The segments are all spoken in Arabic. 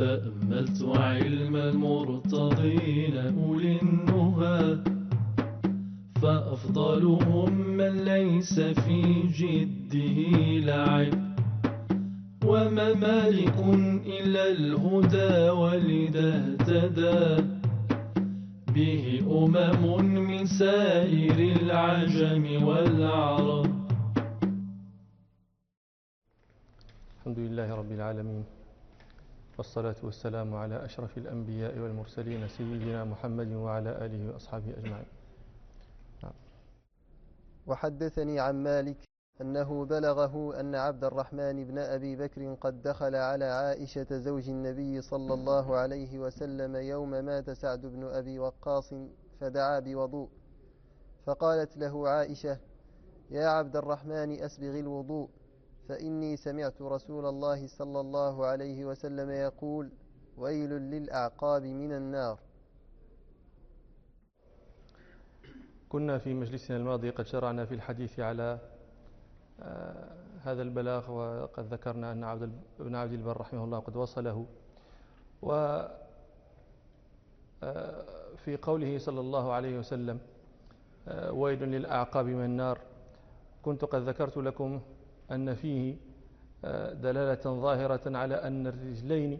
تأملت علم المرتضين أولي النهى، فأفضلهم من ليس في جده لعب، وما مالك إلا الهدى ولذا اهتدى به من سائر العجم والعرب. الحمد لله رب العالمين، والصلاة والسلام على أشرف الأنبياء والمرسلين سيدنا محمد وعلى آله وأصحابه أجمعين. وحدثني عن مالك أنه بلغه أن عبد الرحمن بن أبي بكر قد دخل على عائشة زوج النبي صلى الله عليه وسلم يوم مات سعد بن أبي وقاص فدعا بوضوء، فقالت له عائشة: يا عبد الرحمن أسبغ الوضوء، فإني سمعت رسول الله صلى الله عليه وسلم يقول: ويل للأعقاب من النار. كنا في مجلسنا الماضي قد شرعنا في الحديث على هذا البلاغ، وقد ذكرنا أن ابن عبد البر رحمه الله قد وصله. وفي قوله صلى الله عليه وسلم ويل للأعقاب من النار، كنت قد ذكرت لكم أن فيه دلالة ظاهرة على أن الرجلين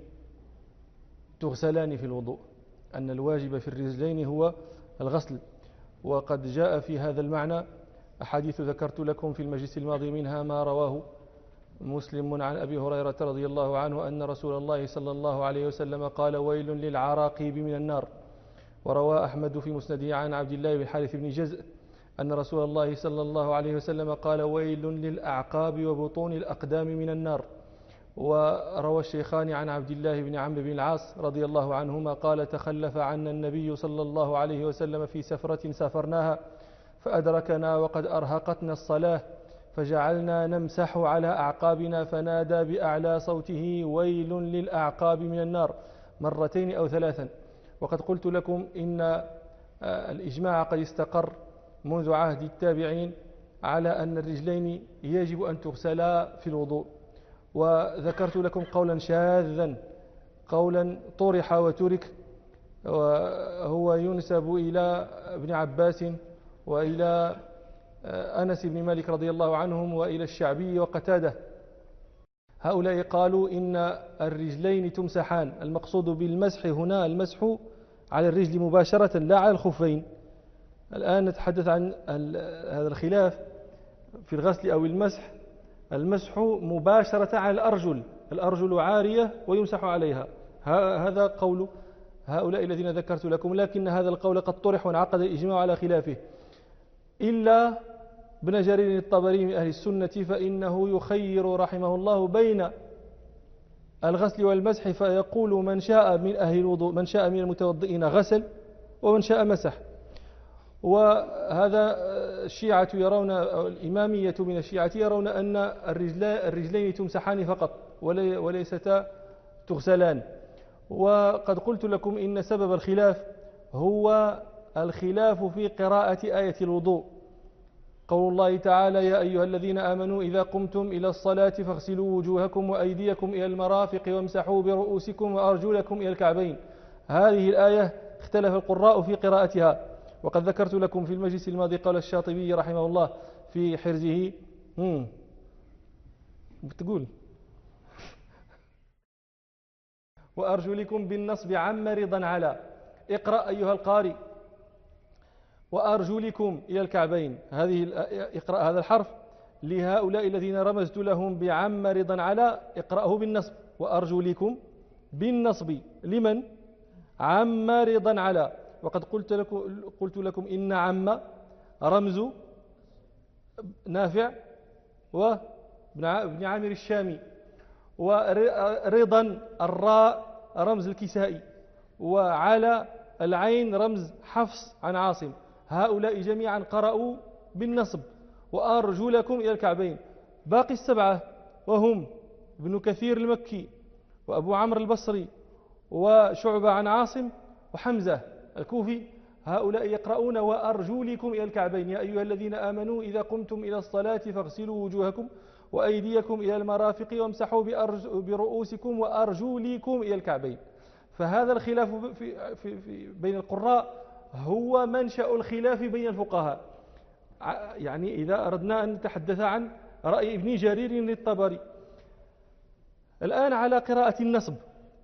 تغسلان في الوضوء، أن الواجب في الرجلين هو الغسل. وقد جاء في هذا المعنى أحاديث ذكرت لكم في المجلس الماضي، منها ما رواه مسلم عن أبي هريرة رضي الله عنه أن رسول الله صلى الله عليه وسلم قال: ويل للعراقيب من النار. وروى أحمد في مسنده عن عبد الله بن حارث بن جزء أن رسول الله صلى الله عليه وسلم قال: ويل للأعقاب وبطون الأقدام من النار. وروى الشيخان عن عبد الله بن عمرو بن العاص رضي الله عنهما قال: تخلف عنا النبي صلى الله عليه وسلم في سفرة سافرناها، فأدركنا وقد أرهقتنا الصلاة، فجعلنا نمسح على أعقابنا، فنادى بأعلى صوته: ويل للأعقاب من النار، مرتين أو ثلاثا. وقد قلت لكم إن الإجماع قد استقر منذ عهد التابعين على أن الرجلين يجب أن تغسلا في الوضوء. وذكرت لكم قولا شاذا، قولا طرح وترك، وهو ينسب إلى ابن عباس وإلى أنس بن مالك رضي الله عنهم وإلى الشعبي وقتاده. هؤلاء قالوا إن الرجلين تمسحان، المقصود بالمسح هنا المسح على الرجل مباشرة لا على الخفين. الآن نتحدث عن هذا الخلاف في الغسل أو المسح. المسح مباشرة على الأرجل عارية ويمسح عليها، هذا قول هؤلاء الذين ذكرت لكم. لكن هذا القول قد طرح وانعقد الإجماع على خلافه، إلا ابن جرير الطبري من أهل السنة، فإنه يخير رحمه الله بين الغسل والمسح، فيقول من شاء من أهل الوضوء، من شاء من المتوضئين غسل، ومن شاء مسح. وهذا الشيعة يرون، أو الإمامية من الشيعة يرون أن الرجلين تمسحان فقط وليستا تغسلان. وقد قلت لكم إن سبب الخلاف هو الخلاف في قراءة آية الوضوء. قول الله تعالى: يا أيها الذين آمنوا إذا قمتم إلى الصلاة فاغسلوا وجوهكم وأيديكم إلى المرافق وامسحوا برؤوسكم وأرجلكم إلى الكعبين. هذه الآية اختلف القراء في قراءتها. وقد ذكرت لكم في المجلس الماضي قال الشاطبي رحمه الله في حرزه بتقول: وأرجلكم بالنصب عم رضا على، اقرأ أيها القارئ: وأرجلكم إلى الكعبين. اقرأ هذا الحرف لهؤلاء الذين رمزت لهم بعم رضا على، اقرأه بالنصب: وأرجلكم بالنصب لمن؟ عم رضا على. وقد قلت لكم إن عم رمز نافع وابن عامر الشامي، ورضا الراء رمز الكسائي، وعلى العين رمز حفص عن عاصم. هؤلاء جميعا قرأوا بالنصب: وأرجلكم إلى الكعبين. باقي السبعة وهم ابن كثير المكي وأبو عمرو البصري وشعبة عن عاصم وحمزة الكوفي، هؤلاء يقرؤون وأرجلكم إلى الكعبين يا أيها الذين آمنوا إذا قمتم إلى الصلاة فاغسلوا وجوهكم وأيديكم إلى المرافق وامسحوا برؤوسكم وأرجلكم إلى الكعبين. فهذا الخلاف بين القراء هو منشأ الخلاف بين الفقهاء. يعني إذا أردنا أن نتحدث عن رأي ابن جرير للطبري الآن على قراءة النصب،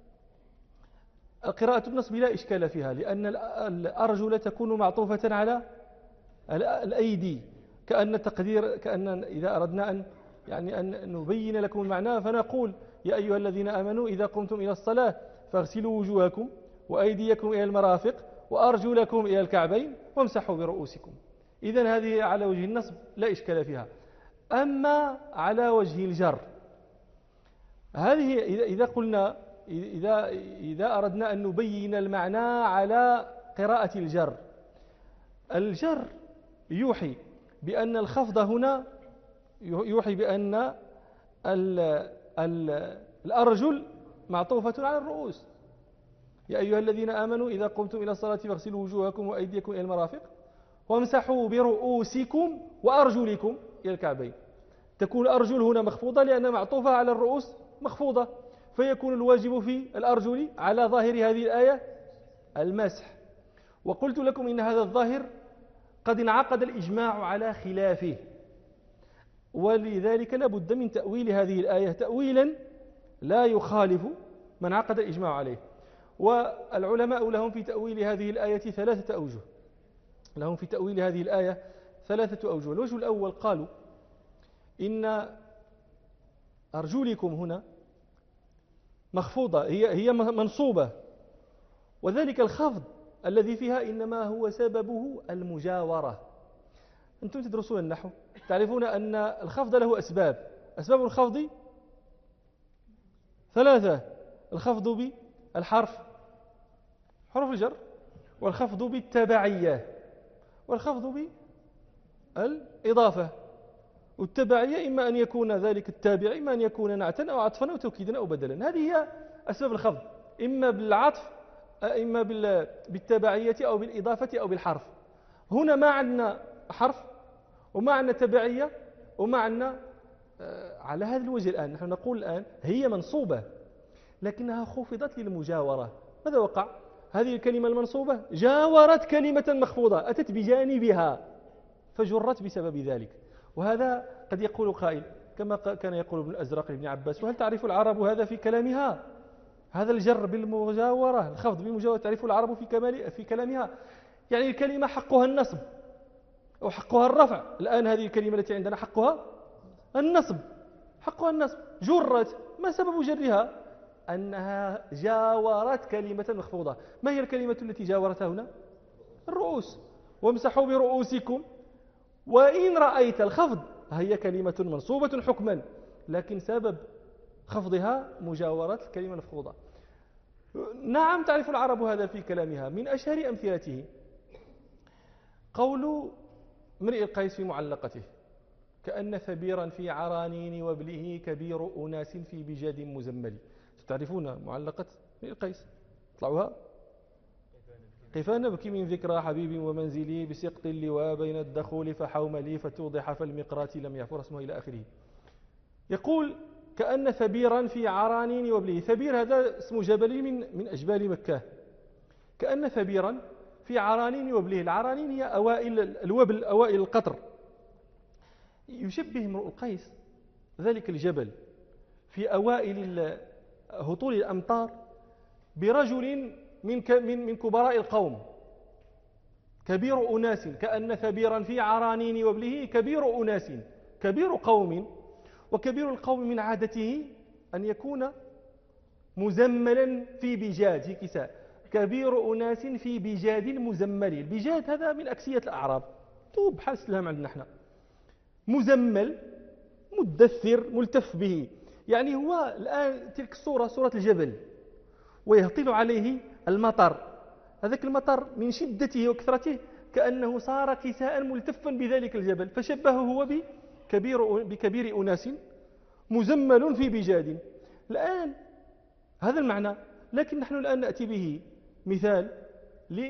قراءة النصب لا إشكال فيها، لأن الأرجل تكون معطوفة على الأيدي، كأن إذا أردنا أن نبين لكم المعنى فنقول يا أيها الذين آمنوا إذا قمتم إلى الصلاة فاغسلوا وجوهكم وأيديكم إلى المرافق وأرجلكم إلى الكعبين وامسحوا برؤوسكم. إذن هذه على وجه النصب لا إشكال فيها. أما على وجه الجر، هذه إذا قلنا إذا أردنا أن نبين المعنى على قراءة الجر، الجر يوحي بأن الخفض هنا يوحي بأن الأرجل معطوفة على الرؤوس. يا أيها الذين آمنوا إذا قمتم إلى الصلاة فاغسلوا وجوهكم وأيديكم إلى المرافق وامسحوا برؤوسكم وأرجلكم إلى الكعبين. تكون الأرجل هنا مخفوضة لأنها معطوفة على الرؤوس مخفوضة، فيكون الواجب في الأرجل على ظاهر هذه الآية المسح. وقلت لكم إن هذا الظاهر قد انعقد الإجماع على خلافه، ولذلك لا بد من تأويل هذه الآية تأويلا لا يخالف ما انعقد الإجماع عليه. والعلماء لهم في تأويل هذه الآية ثلاثة أوجه. الوجه الأول قالوا إن أرجلكم هنا مخفوضة، هي منصوبة، وذلك الخفض الذي فيها إنما هو سببه المجاورة. أنتم تدرسون النحو تعرفون أن الخفض له أسباب الخفض ثلاثة: الخفض بالحرف حروف الجر، والخفض بالتبعية، والخفض بالإضافة. والتبعية إما أن يكون ذلك التابع إما أن يكون نعتا أو عطفا أو توكيدا أو بدلا. هذه هي أسباب الخفض، إما بالعطف إما بالتبعية أو بالإضافة أو بالحرف. هنا ما عندنا حرف وما عندنا تبعية وما عندنا على هذا الوجه. الآن نحن نقول الآن هي منصوبة لكنها خفضت للمجاورة. ماذا وقع؟ هذه الكلمة المنصوبة جاورت كلمة مخفوضة، أتت بجانبها فجرت بسبب ذلك. وهذا قد يقول قائل كما كان يقول ابن الأزرق لابن عباس: وهل تعرف العرب هذا في كلامها؟ هذا الجر بالمجاورة، الخفض بالمجاورة، تعرف العرب في كلامها؟ يعني الكلمة حقها النصب أو حقها الرفع. الآن هذه الكلمة التي عندنا حقها النصب، جرت. ما سبب جرها؟ أنها جاورت كلمة مخفوضة. ما هي الكلمة التي جاورتها هنا؟ الرؤوس. وامسحوا برؤوسكم. وإن رأيت الخفض هي كلمة منصوبة حكما، لكن سبب خفضها مجاورة الكلمة المخفوضة. نعم تعرف العرب هذا في كلامها. من أشهر أمثلته قول امرئ القيس في معلقته: كأن ثبيرا في عرانين وابله كبير أناس في بجاد مزمل. تعرفون معلقة امرئ القيس؟ اطلعوها: كيف نبكي من ذكرى حبيب ومنزلي بسقط اللواء بين الدخول فحوملي فتوضح فالمقرات لم يعفر اسمه إلى آخره. يقول: كأن ثبيرا في عرانين وابله. ثبير هذا اسم جبل من أجبال مكة. كأن ثبيرا في عرانين وابله. العرانين هي أوائل الوبل، أوائل القطر. يشبه امرؤ القيس ذلك الجبل في أوائل هطول الأمطار برجل من كبراء القوم، كبير أناس. كأن ثبيرا في عرانين وابله كبير أناس، كبير قوم. وكبير القوم من عادته أن يكون مزملا في بجاد، في كساء. كبير أناس في بجاد مزمل. البجاد هذا من أكسية الأعراب، طوب بحال السلام عندنا احنا. مزمل، مدثر، ملتف به. يعني هو الآن تلك الصورة صورة الجبل، ويهطل عليه المطر. هذاك المطر من شدته وكثرته كأنه صار كساء ملتفا بذلك الجبل، فشبهه هو بكبير أناس مزمل في بجاد. الآن هذا المعنى، لكن نحن الآن نأتي به مثال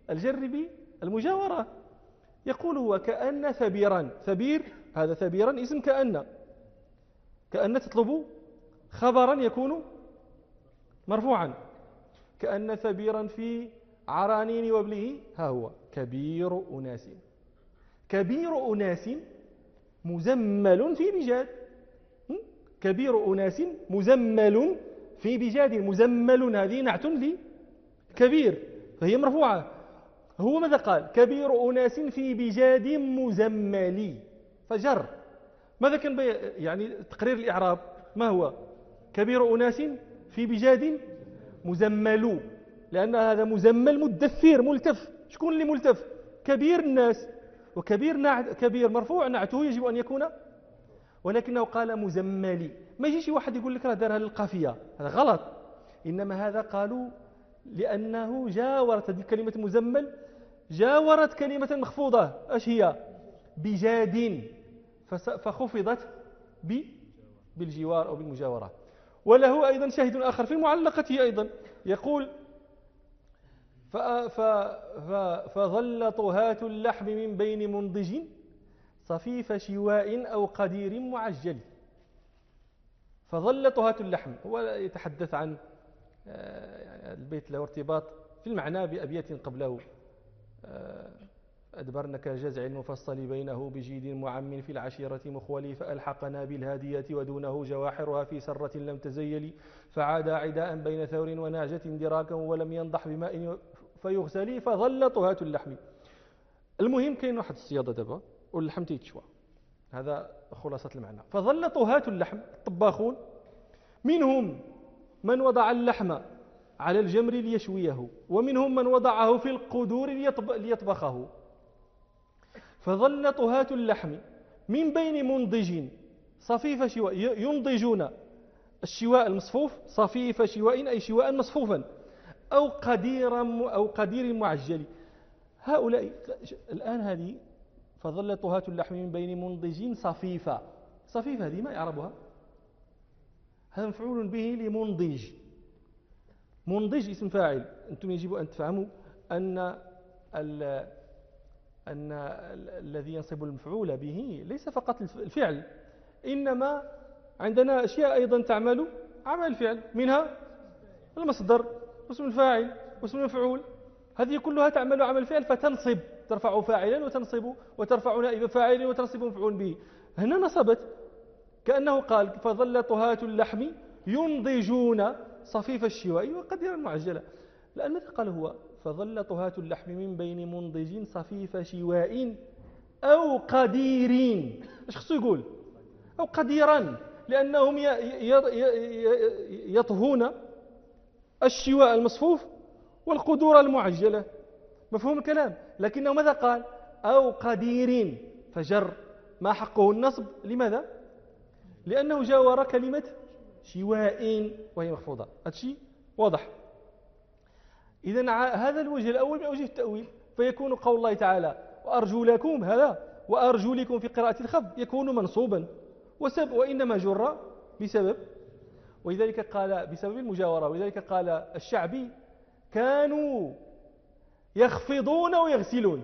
الجر بالمجاورة. يقول هو كأن ثبيرا، ثبير هذا ثبيرا اسم كأن تطلب خبرا يكون مرفوعا. كأن ثبيرا في عرانين وابله، ها هو كبير أناس. كبير أناس مزمل في بجاد، كبير أناس مزمل في بجاد. مزمل هذه نعت لكبير فهي مرفوعة. هو ماذا قال؟ كبير أناس في بجاد مزمل، فجر. ماذا كان يعني تقرير الإعراب ما هو؟ كبير أناس في بجاد مزمل، لأن هذا مزمل مدثر ملتف. شكون اللي ملتف؟ كبير الناس، وكبير كبير مرفوع نعته يجب أن يكون، ولكنه قال مزملي. ما يجيش واحد يقول لك راه دارها للقافية، هذا غلط. إنما هذا قالوا لأنه جاورت هذه كلمة مزمل، جاورت كلمة مخفوضة. ايش هي؟ بجاد، فخفضت بالجوار أو بالمجاورة. وله أيضا شاهد آخر في معلقته أيضا، يقول فظل طهاة اللحم من بين منضج صفيف شواء أو قدير معجل. فظل طهاة اللحم، هو يتحدث عن البيت له ارتباط في المعنى بأبيات قبله. أدبرن كجزع المفصل بينه بجيد معم في العشيرة مخولي، فألحقنا بالهادية ودونه جواحرها في سرة لم تزيل، فعاد عداء بين ثور وناجة دراكا ولم ينضح بماء فيغسلي، فظل طهاة اللحم. المهم كاين واحد الصيادة دابا واللحم تيتشوى، هذا خلاصة المعنى. فظل طهاة اللحم الطباخون، منهم من وضع اللحم على الجمر ليشويه، ومنهم من وضعه في القدور ليطبخه. فظل طهاة اللحم من بين منضج صفيف شواء، ينضجون الشواء المصفوف، صفيف شواء أي شواء مصفوفا، أو قدير معجل. هؤلاء الآن هذه فظل طهاة اللحم من بين منضج صفيفة. صفيفة هذه ما يعربها؟ هذا مفعول به لمنضج. منضج اسم فاعل. أنتم يجب أن تفهموا أن الذي ينصب المفعول به ليس فقط الفعل، إنما عندنا أشياء أيضا تعمل عمل الفعل، منها المصدر واسم الفاعل واسم المفعول. هذه كلها تعمل عمل الفعل، فتنصب، ترفع فاعلا وتنصب وترفع نائب فاعل وتنصب مفعول به. هنا نصبت، كأنه قال فظل طهاة اللحم ينضجون صفيف الشواء وقديرا معجلا. لأن ماذا قال هو؟ فظل طهاة اللحم من بين منضج صفيف شواء أو قديرين. ايش خصو يقول؟ أو قديرا، لأنهم يطهون الشواء المصفوف والقدور المعجلة. مفهوم الكلام؟ لكنه ماذا قال؟ أو قديرين، فجر ما حقه النصب. لماذا؟ لأنه جاور كلمة شواء وهي مخفوضة. هذا الشيء واضح. إذن هذا الوجه الأول من أوجه التأويل، فيكون قول الله تعالى وأرجلكم، هذا وأرجلكم في قراءة الخفض يكون منصوبا وإنما جر بسبب، ولذلك قال بسبب المجاورة. ولذلك قال الشعبي كانوا يخفضون ويغسلون.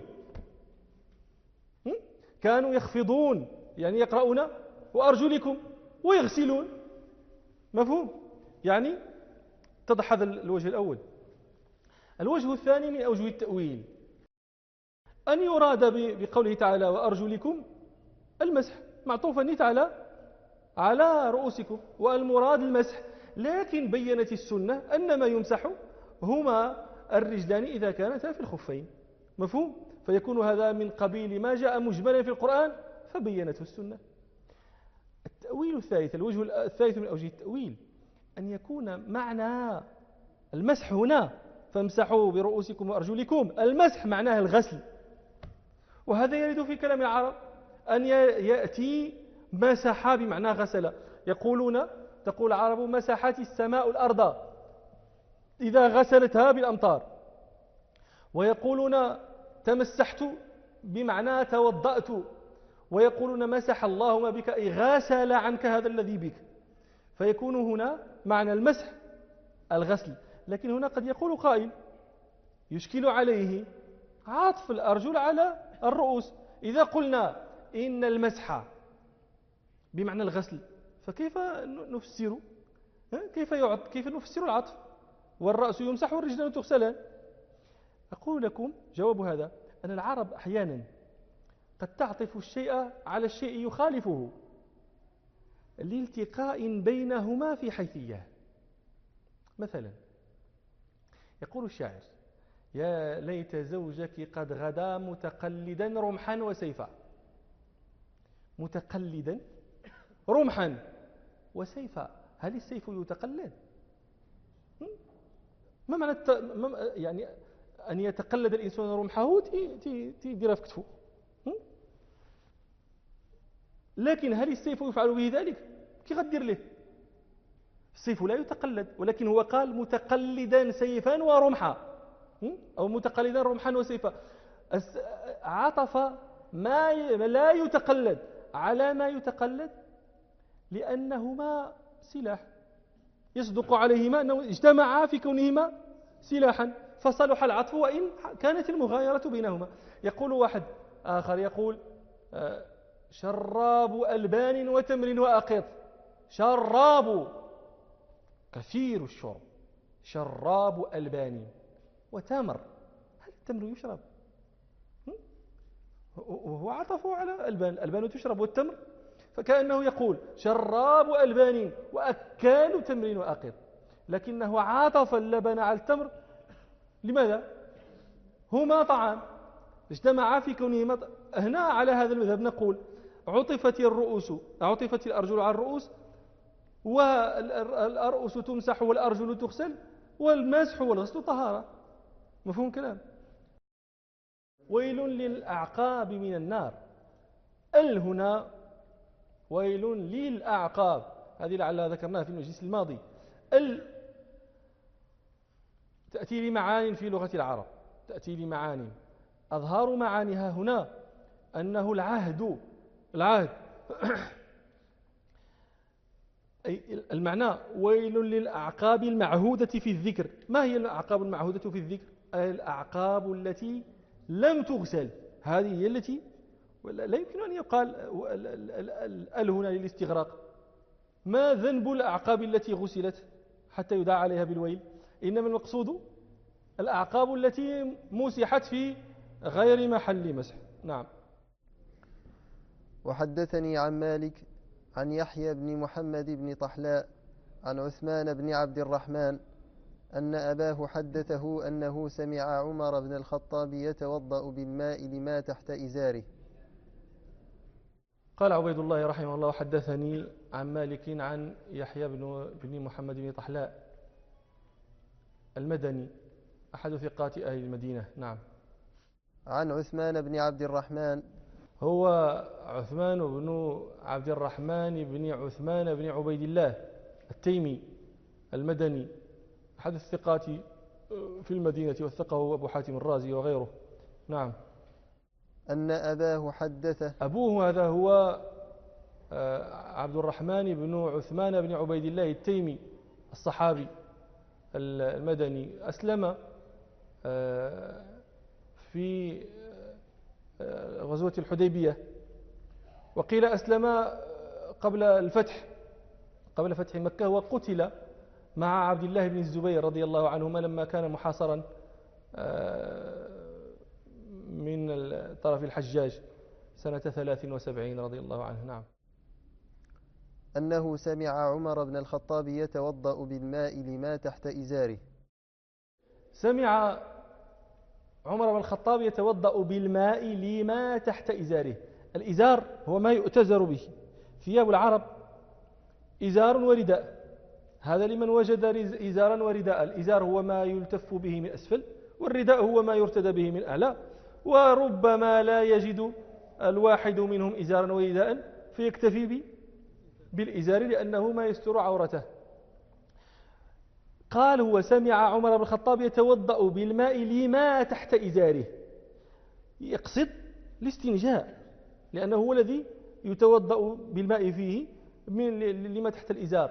كانوا يخفضون يعني يقرؤون وأرجلكم ويغسلون. مفهوم؟ يعني اتضح هذا الوجه الأول. الوجه الثاني من أوجه التأويل أن يراد بقوله تعالى وأرجلكم المسح معطوفا نيت على رؤوسكم، والمراد المسح. لكن بينت السنة أن ما يمسح هما الرجلان إذا كانتا في الخفين. مفهوم؟ فيكون هذا من قبيل ما جاء مجملا في القرآن فبينته السنة. التأويل الثالث، الوجه الثالث من أوجه التأويل أن يكون معنى المسح هنا فامسحوا برؤوسكم وأرجلكم، المسح معناه الغسل. وهذا يرد في كلام العرب أن يأتي مسح بمعنى غسل. تقول العرب مسحت السماء الأرض إذا غسلتها بالأمطار، ويقولون تمسحت بمعنى توضأت، ويقولون مسح الله ما بك أي غسل عنك هذا الذي بك. فيكون هنا معنى المسح الغسل. لكن هنا قد يقول قائل يشكل عليه عطف الأرجل على الرؤوس. إذا قلنا إن المسح بمعنى الغسل فكيف نفسر كيف نفسر العطف؟ والرأس يمسح والرجلان تغسلان. أقول لكم جواب هذا أن العرب أحيانا قد تعطف الشيء على الشيء يخالفه لالتقاء بينهما في حيثية. مثلا يقول الشاعر: يا ليت زوجك قد غدا متقلدا رمحا وسيفا. متقلدا رمحا وسيفا، هل السيف يتقلد؟ ما معنى يعني أن يتقلد الإنسان رمحه تيديرها في كتفه؟ لكن هل السيف يفعل به ذلك؟ كي غدير له؟ السيف لا يتقلد، ولكن هو قال متقلدا سيفا ورمحا، أو متقلدا رمحا وسيفا. عطف ما لا يتقلد على ما يتقلد لأنهما سلاح، يصدق عليهما أنه اجتمعا في كونهما سلاحا، فصلح العطف وإن كانت المغايرة بينهما. يقول واحد آخر يقول: شراب ألبان وتمر وأقط. شراب كثير الشرب، شراب ألبان وتمر، هل التمر يشرب؟ وهو عطفه على ألبان، الألبان تشرب والتمر، فكأنه يقول شراب ألبان وأكال تمر وأقط، لكنه عطف اللبن على التمر. لماذا؟ هما طعام اجتمعا في كونهما. هنا على هذا المذهب نقول عطفت الأرجل على الرؤوس، والرؤوس تمسح والأرجل تغسل، والمسح والغسل طهارة. مفهوم كلام؟ ويل للأعقاب من النار. هنا ويل للأعقاب، هذه لعلها ذكرناها في المجلس الماضي. تأتي لمعان في لغة العرب، تأتي لمعان أظهر معانيها هنا أنه العهد أي المعنى ويل للأعقاب المعهودة في الذكر. ما هي الأعقاب المعهودة في الذكر؟ الأعقاب التي لم تغسل، هذه هي التي لا يمكن أن يقال هنا للاستغراق. ما ذنب الأعقاب التي غسلت حتى يدعى عليها بالويل؟ إنما المقصود الأعقاب التي مسحت في غير محل مسح. نعم. وحدثني عن مالك عن يحيى بن محمد بن طحلاء عن عثمان بن عبد الرحمن أن أباه حدثه أنه سمع عمر بن الخطاب يتوضأ بالماء لما تحت إزاره. قال عبيد الله رحمه الله: حدثني عن مالك عن يحيى بن محمد بن طحلاء المدني أحد ثقات أهل المدينة. نعم. عن عثمان بن عبد الرحمن، هو عثمان بن عبد الرحمن بن عثمان بن عبيد الله التيمي المدني أحد الثقات في المدينة، وثقه أبو حاتم الرازي وغيره. نعم. أن أباه حدثه، أبوه هذا هو عبد الرحمن بن عثمان بن عبيد الله التيمي الصحابي المدني، أسلم في غزوة الحديبية، وقيل أسلم قبل فتح مكة، وقتل مع عبد الله بن الزبير رضي الله عنهما لما كان محاصرا من طرف الحجاج سنة 73 رضي الله عنه. نعم. أنه سمع عمر بن الخطاب يتوضأ بالماء لما تحت إزاره. سمع عمر بن الخطاب يتوضأ بالماء لما تحت إزاره. الإزار هو ما يؤتزر به. ثياب العرب إزار ورداء، هذا لمن وجد إزارا ورداء. الإزار هو ما يلتف به من أسفل، والرداء هو ما يرتدى به من أعلى، وربما لا يجد الواحد منهم إزارا ورداء فيكتفي بالإزار لأنه ما يستر عورته. قال هو سمع عمر بن الخطاب يتوضأ بالماء لما تحت إزاره، يقصد الاستنجاء، لأنه هو الذي يتوضأ بالماء فيه لما تحت الإزار.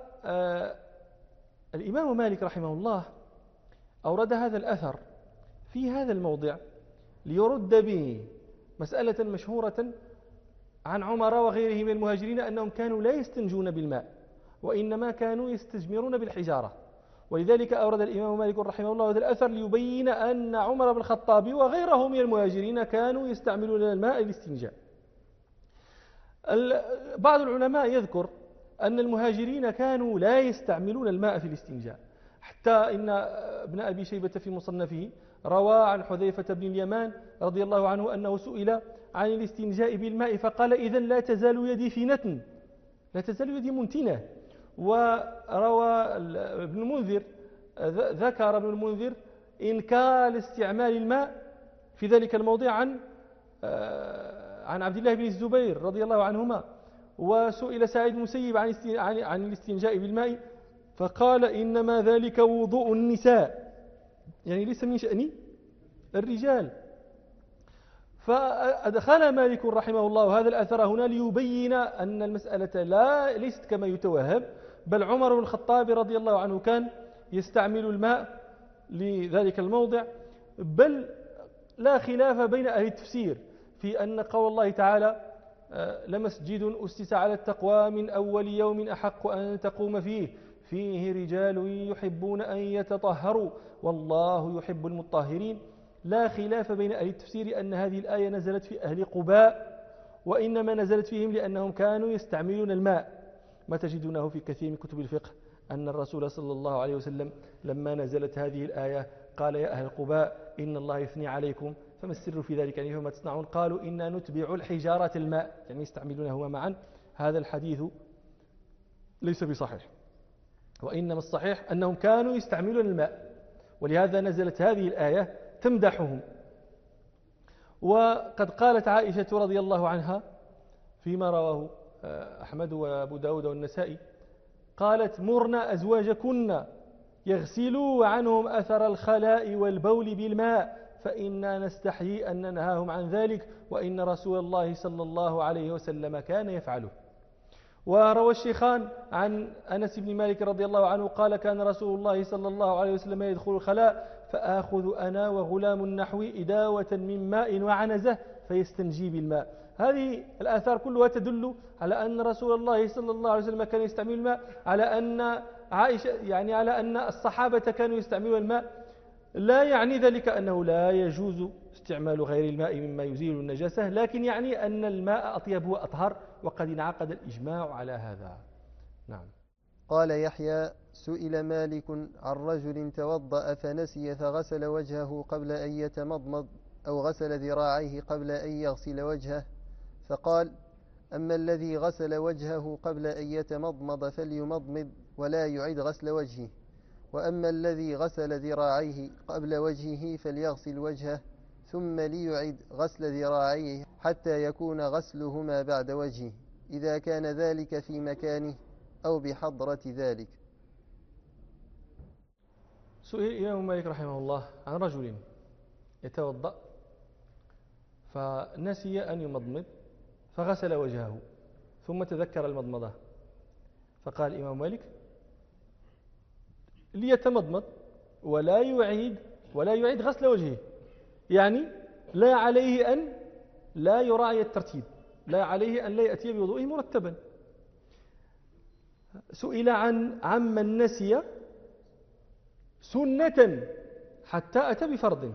والإمام مالك رحمه الله أورد هذا الأثر في هذا الموضع ليرد به مسألة مشهورة عن عمر وغيره من المهاجرين أنهم كانوا لا يستنجون بالماء وإنما كانوا يستجمرون بالحجارة. ولذلك أورد الإمام مالك رحمه الله هذا الأثر ليبين أن عمر بن الخطاب وغيره من المهاجرين كانوا يستعملون الماء للاستنجاء. بعض العلماء يذكر أن المهاجرين كانوا لا يستعملون الماء في الاستنجاء، حتى إن ابن أبي شيبة في مصنفه روى عن حذيفة بن اليمان رضي الله عنه أنه سئل عن الاستنجاء بالماء فقال: إذن لا تزال يدي في نتن، لا تزال يدي منتنة. وروى ابن المنذر، ذكر ابن المنذر إنكار استعمال الماء في ذلك الموضع عن عبد الله بن الزبير رضي الله عنهما. وسئل سعيد بن المسيب عن الاستنجاء بالماء فقال: إنما ذلك وضوء النساء، يعني ليس من شأن الرجال. فأدخل مالك رحمه الله هذا الأثر هنا ليبين أن المسألة ليست كما يتوهم، بل عمر بن الخطاب رضي الله عنه كان يستعمل الماء لذلك الموضع. بل لا خلاف بين أهل التفسير في أن قول الله تعالى: لمسجد أسس على التقوى من أول يوم أحق أن تقوم فيه رجال يحبون أن يتطهروا والله يحب المطهرين. لا خلاف بين أهل التفسير أن هذه الآية نزلت في أهل قباء، وإنما نزلت فيهم لأنهم كانوا يستعملون الماء. ما تجدونه في كثير من كتب الفقه أن الرسول صلى الله عليه وسلم لما نزلت هذه الآية قال: يا أهل قباء إن الله يثني عليكم فما السر في ذلك، يعني فما تصنعون؟ قالوا: إنا نتبع الحجارة الماء، يعني يستعملونهما معا. هذا الحديث ليس بصحيح، وإنما الصحيح أنهم كانوا يستعملون الماء، ولهذا نزلت هذه الآية تمدحهم. وقد قالت عائشة رضي الله عنها فيما رواه أحمد وأبو داود والنسائي، قالت: مرنا أزواجكن يغسلوا عنهم أثر الخلاء والبول بالماء فإنا نستحيي أن ننهاهم عن ذلك وإن رسول الله صلى الله عليه وسلم كان يفعله. وروى الشيخان عن أنس بن مالك رضي الله عنه قال: كان رسول الله صلى الله عليه وسلم يدخل الخلاء فآخذ أنا وغلام النحوي إداوة من ماء وعنزة فيستنجي بالماء. هذه الآثار كلها تدل على أن رسول الله صلى الله عليه وسلم كان يستعمل الماء، على أن عائشة يعني على أن الصحابة كانوا يستعملون الماء. لا يعني ذلك أنه لا يجوز استعمال غير الماء مما يزيل النجاسة، لكن يعني أن الماء أطيب وأطهر، وقد انعقد الإجماع على هذا. نعم. قال يحيى: سئل مالك عن رجل توضأ فنسي فغسل وجهه قبل أن يتمضمض أو غسل ذراعيه قبل أن يغسل وجهه، فقال: أما الذي غسل وجهه قبل أن يتمضمض فليمضمض ولا يعد غسل وجهه، وأما الذي غسل ذراعيه قبل وجهه فليغسل وجهه ثم ليعد غسل ذراعيه حتى يكون غسلهما بعد وجهه، إذا كان ذلك في مكانه أو بحضرة ذلك. سئل الإمام مالك رحمه الله عن رجل يتوضأ فنسي أن يمضمض فغسل وجهه ثم تذكر المضمضة، فقال الإمام مالك: ليتمضمض ولا يعيد غسل وجهه، يعني لا عليه أن لا يراعي الترتيب، لا عليه أن لا يأتي بوضوءه مرتبا. سئل عمن نسي سنة حتى أتى بفرض،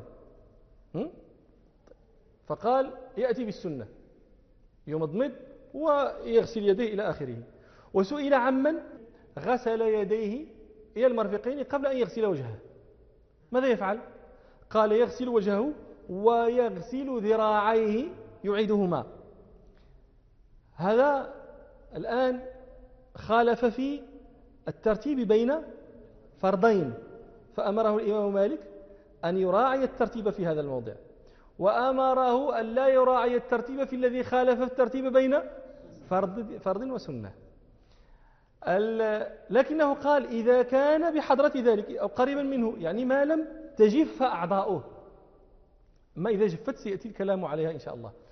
فقال: يأتي بالسنة يمضمض ويغسل يديه إلى آخره. وسئل عمن غسل يديه إلى المرفقين قبل أن يغسل وجهه، ماذا يفعل؟ قال: يغسل وجهه ويغسل ذراعيه يعيدهما. هذا الآن خالف في الترتيب بين فرضين، فأمره الإمام مالك أن يراعي الترتيب في هذا الموضع، وأمره أن لا يراعي الترتيب في الذي خالف الترتيب بين فرض وسنة. لكنه قال: إذا كان بحضرة ذلك أو قريبا منه، يعني ما لم تجف أعضاؤه، ما إذا جفت سيأتي الكلام عليها إن شاء الله.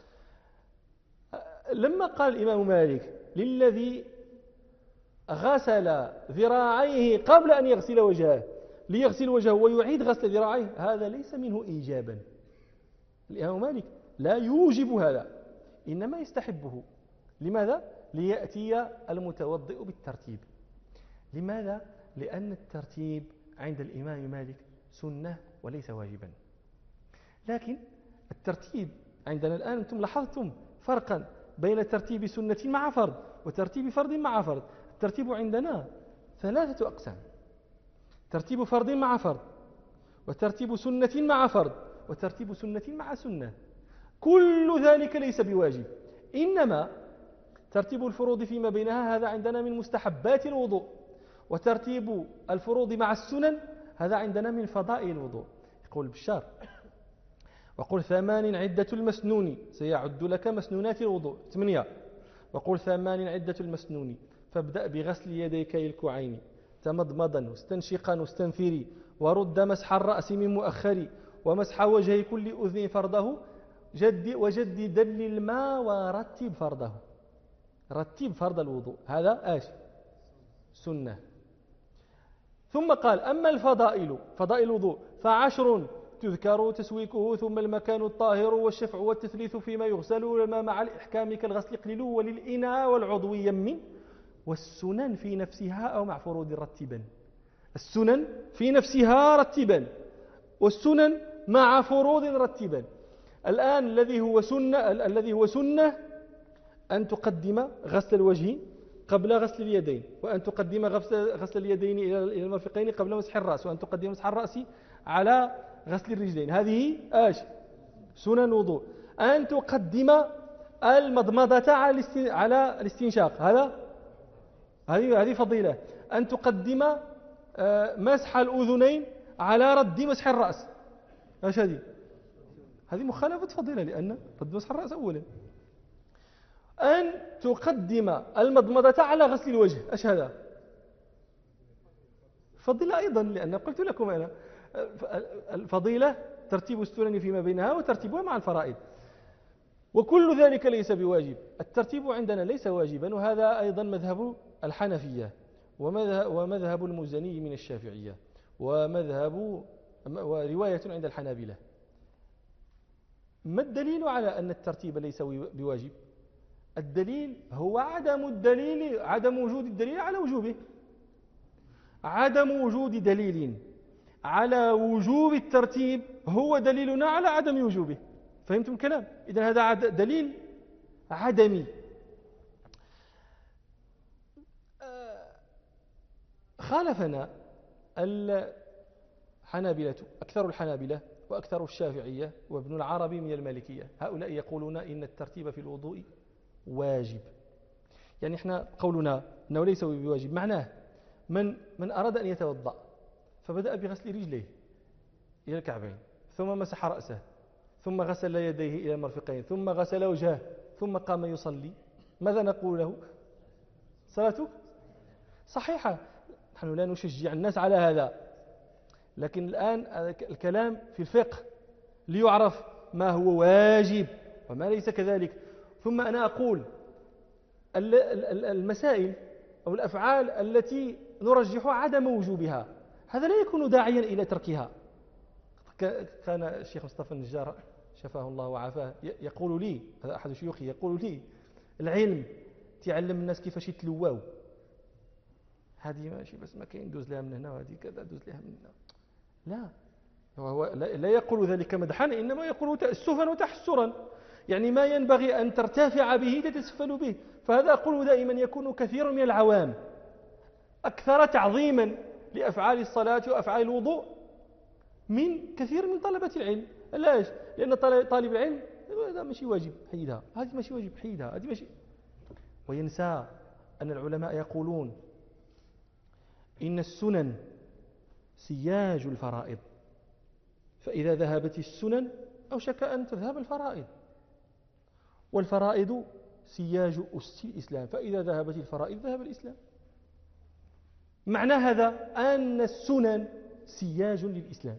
لما قال الإمام مالك للذي غسل ذراعيه قبل أن يغسل وجهه ليغسل وجهه ويعيد غسل ذراعيه، هذا ليس منه إيجابا. الإمام مالك لا يوجب هذا، إنما يستحبه. لماذا؟ ليأتي المتوضئ بالترتيب. لماذا؟ لأن الترتيب عند الإمام مالك سنة وليس واجبا. لكن الترتيب عندنا الآن أنتم لاحظتم فرقا بين ترتيب سنة مع فرض وترتيب فرض مع فرض. الترتيب عندنا 3 أقسام: ترتيب فرض مع فرض، وترتيب سنة مع فرض، وترتيب سنة مع سنة. كل ذلك ليس بواجب، إنما ترتيب الفروض فيما بينها هذا عندنا من مستحبات الوضوء، وترتيب الفروض مع السنن هذا عندنا من فضائل الوضوء. يقول بشار: وقل 8 عدة المسنون، سيعد لك مسنونات الوضوء 8. وقل 8 عدة المسنون، فابدأ بغسل يديك الكوعين تمضمضا واستنشقا واستنثري، ورد مسح الرأس من مؤخر، ومسح وجه كل أذن فرضه، وجدد للماء ورتب فرضه. رتب فرض الوضوء، هذا سنة. ثم قال: أما الفضائل، فضائل الوضوء، ف10 تذكر تسويكه، ثم المكان الطاهر، والشفع والتثليث فيما يغسل، والماء مع الإحكام كالغسل قليل، وللإناء والعضو يمن، والسنن في نفسها أو مع فروض رتبا. السنن في نفسها رتبا، والسنن مع فروض رتبا. الآن الذي هو سنة أن تقدم غسل الوجه قبل غسل اليدين، وأن تقدم غسل اليدين إلى المرفقين قبل مسح الرأس، وأن تقدم مسح الرأس على غسل الرجلين. هذه سنن وضوء. أن تقدم المضمضة على الاستنشاق، هذه فضيلة. أن تقدم مسح الأذنين على رد مسح الرأس، هذه مخالفة فضيلة، لأن رد مسح الرأس أولا. أن تقدم المضمضة على غسل الوجه، هذا فضيلة أيضا، لأن قلت لكم أنا الفضيلة ترتيب السنن فيما بينها وترتيبها مع الفرائض، وكل ذلك ليس بواجب. الترتيب عندنا ليس واجبا، وهذا أيضا مذهب الحنفية ومذهب المزني من الشافعية ورواية عند الحنابلة. ما الدليل على أن الترتيب ليس بواجب؟ الدليل هو عدم وجود الدليل على وجوبه. عدم وجود دليل على وجوب الترتيب هو دليلنا على عدم وجوبه. فهمتم الكلام؟ إذن هذا دليل عدمي. خالفنا الحنابلة، أكثر الحنابلة وأكثر الشافعية وابن العربي من المالكية. هؤلاء يقولون إن الترتيب في الوضوء واجب. يعني احنا قولنا أنه ليس بواجب معناه من أراد أن يتوضأ فبدأ بغسل رجليه إلى الكعبين، ثم مسح رأسه، ثم غسل يديه إلى المرفقين، ثم غسل وجهه، ثم قام يصلي، ماذا نقول له؟ صلاتك صحيحة. نحن لا نشجع الناس على هذا، لكن الآن الكلام في الفقه ليعرف ما هو واجب وما ليس كذلك. ثم أنا أقول المسائل أو الأفعال التي نرجح عدم وجوبها هذا لا يكون داعيا إلى تركها. كان الشيخ مصطفى النجار شفاه الله وعافاه يقول لي، هذا أحد شيوخي، يقول لي: العلم تعلم الناس كيفاش يتلواو، هذه ماشي بس ما كاين دوز لها من هنا وهذه كذا دوز لها من هنا. لا، هو لا يقول ذلك مدحا، إنما يقول تأسفا وتحسرا. يعني ما ينبغي أن ترتفع به تتسفل به. فهذا أقول دائما يكون كثير من العوام أكثر تعظيما لأفعال الصلاة وأفعال الوضوء من كثير من طلبة العلم. لاش؟ لأن طالب العلم هذا ماشي واجب حيدها، هذه ماشي واجب حيدها، هذه ماشي. وينسى أن العلماء يقولون إن السنن سياج الفرائض، فإذا ذهبت السنن أوشك أن تذهب الفرائض، والفرائض سياج أس الإسلام، فإذا ذهبت الفرائض ذهب الإسلام. معنى هذا أن السنن سياج للإسلام،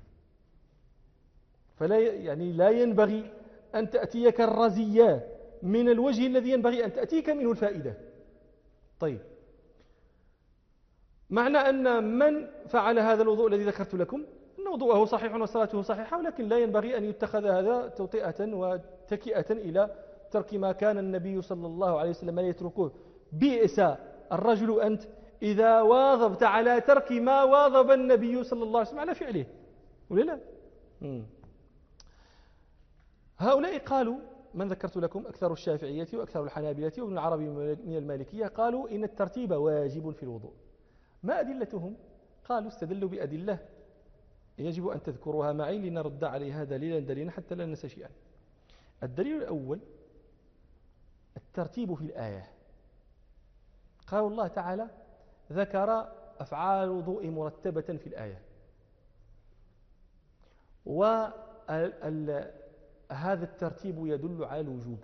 فلا لا ينبغي أن تأتيك الرزيات من الوجه الذي ينبغي أن تأتيك منه الفائدة. طيب، معنى أن من فعل هذا الوضوء الذي ذكرت لكم أن وضوءه صحيح وصلاته صحيحة، ولكن لا ينبغي أن يتخذ هذا توطئة وتكئة إلى ترك ما كان النبي صلى الله عليه وسلم يتركه. بئس الرجل أنت إذا واظبت على ترك ما واظب النبي صلى الله عليه وسلم على فعله، ولا لا؟ هؤلاء قالوا، من ذكرت لكم أكثر الشافعية وأكثر الحنابلة وابن العربي من المالكية، قالوا إن الترتيب واجب في الوضوء. ما أدلتهم؟ قالوا استدلوا بأدلة يجب أن تذكروها معي لنرد عليها دليلا حتى لا ننسى شيئا. الدليل الأول الترتيب في الآية. قال الله تعالى ذكر أفعال الوضوء مرتبة في الآية، وهذا الترتيب يدل على الوجوب.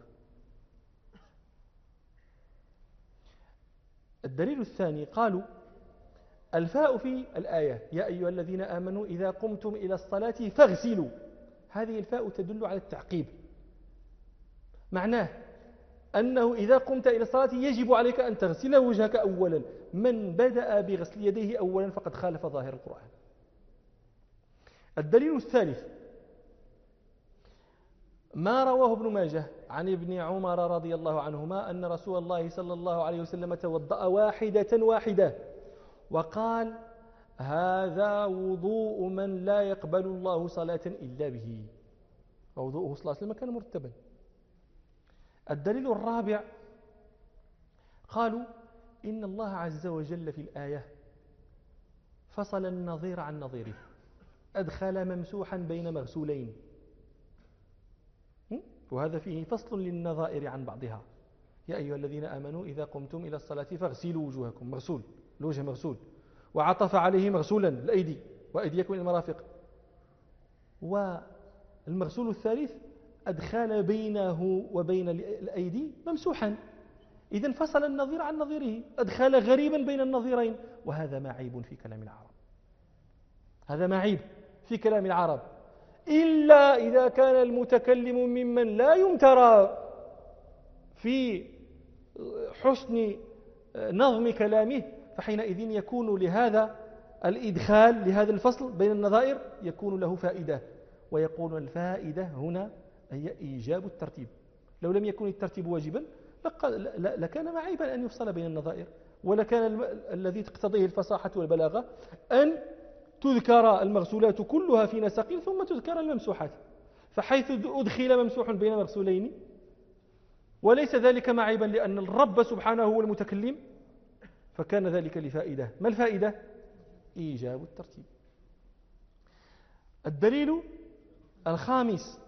الدليل الثاني قالوا الفاء في الآية يا أيها الذين آمنوا إذا قمتم إلى الصلاة فاغسلوا، هذه الفاء تدل على التعقيب، معناه أنه إذا قمت إلى الصلاة يجب عليك أن تغسل وجهك أولا. من بدأ بغسل يديه أولا فقد خالف ظاهر القرآن. الدليل الثالث ما رواه ابن ماجه عن ابن عمر رضي الله عنهما أن رسول الله صلى الله عليه وسلم توضأ واحدة وقال هذا وضوء من لا يقبل الله صلاة إلا به، ووضوءه صلى الله عليه وسلم كان مرتبا. الدليل الرابع قالوا إن الله عز وجل في الآية فصل النظير عن نظيره، أدخل ممسوحا بين مغسولين، وهذا فيه فصل للنظائر عن بعضها. يا أيها الذين آمنوا إذا قمتم إلى الصلاة فاغسلوا وجوهكم، مغسول، الوجه مغسول، وعطف عليه مغسولا الأيدي وأيديكم إلى المرافق. والمغسول الثالث أدخل بينه وبين الأيدي ممسوحا، إذن فصل النظير عن نظيره، أدخل غريبا بين النظيرين، وهذا ما عيب في كلام العرب، هذا ما عيب في كلام العرب، إلا إذا كان المتكلم ممن لا يمترى في حسن نظم كلامه، فحينئذ يكون لهذا الإدخال لهذا الفصل بين النظائر يكون له فائدة، ويكون الفائدة هنا هي إيجاب الترتيب. لو لم يكن الترتيب واجبا لكان معيبا أن يفصل بين النظائر، ولكان الذي تقتضيه الفصاحة والبلاغة أن تذكر المغسولات كلها في نسق ثم تذكر الممسوحات، فحيث أدخل ممسوح بين مغسولين وليس ذلك معيبا لأن الرب سبحانه هو المتكلم، فكان ذلك لفائدة. ما الفائدة؟ إيجاب الترتيب. الدليل الخامس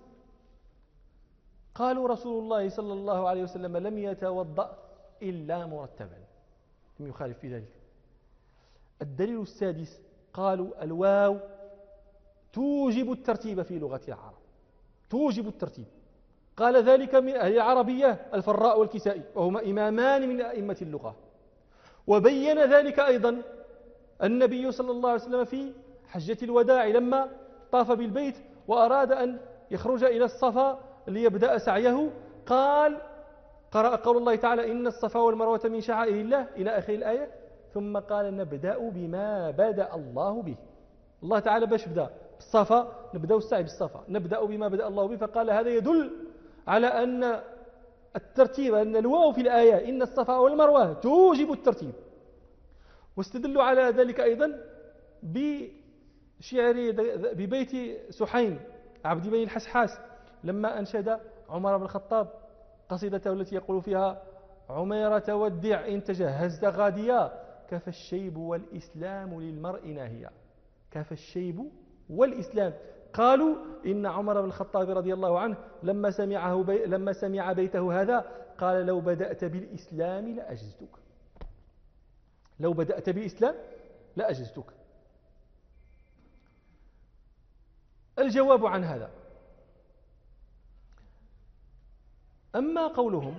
قالوا رسول الله صلى الله عليه وسلم لم يتوضأ إلا مرتبا، لم يخالف في ذلك. الدليل السادس قالوا الواو توجب الترتيب في لغة العرب، توجب الترتيب. قال ذلك من أهل العربية الفراء والكسائي، وهما إمامان من أئمة اللغة. وبين ذلك أيضا النبي صلى الله عليه وسلم في حجة الوداع لما طاف بالبيت وأراد أن يخرج إلى الصفا ليبدأ سعيه، قرأ قول الله تعالى إن الصفا والمروة من شعائر الله إلى آخر الآية، ثم قال نبدأ بما بدأ الله به. الله تعالى باش بدأ بالصفا نبدأ السعي بالصفا، نبدأ بما بدأ الله به، فقال هذا يدل على أن الترتيب، أن الواو في الآية إن الصفا والمروة توجب الترتيب. واستدلوا على ذلك أيضا بشعر ببيت سحيم عبد بن الحسحاس لما أنشد عمر بن الخطاب قصيدته التي يقول فيها عميرة ودع إن تجهزت غاديا كفى الشيب والإسلام للمرء ناهيا، كفى الشيب والإسلام. قالوا إن عمر بن الخطاب رضي الله عنه لما سمع بيته هذا قال لو بدأت بالإسلام لأجزتك، لو بدأت بالإسلام لأجزتك. الجواب عن هذا أما قولهم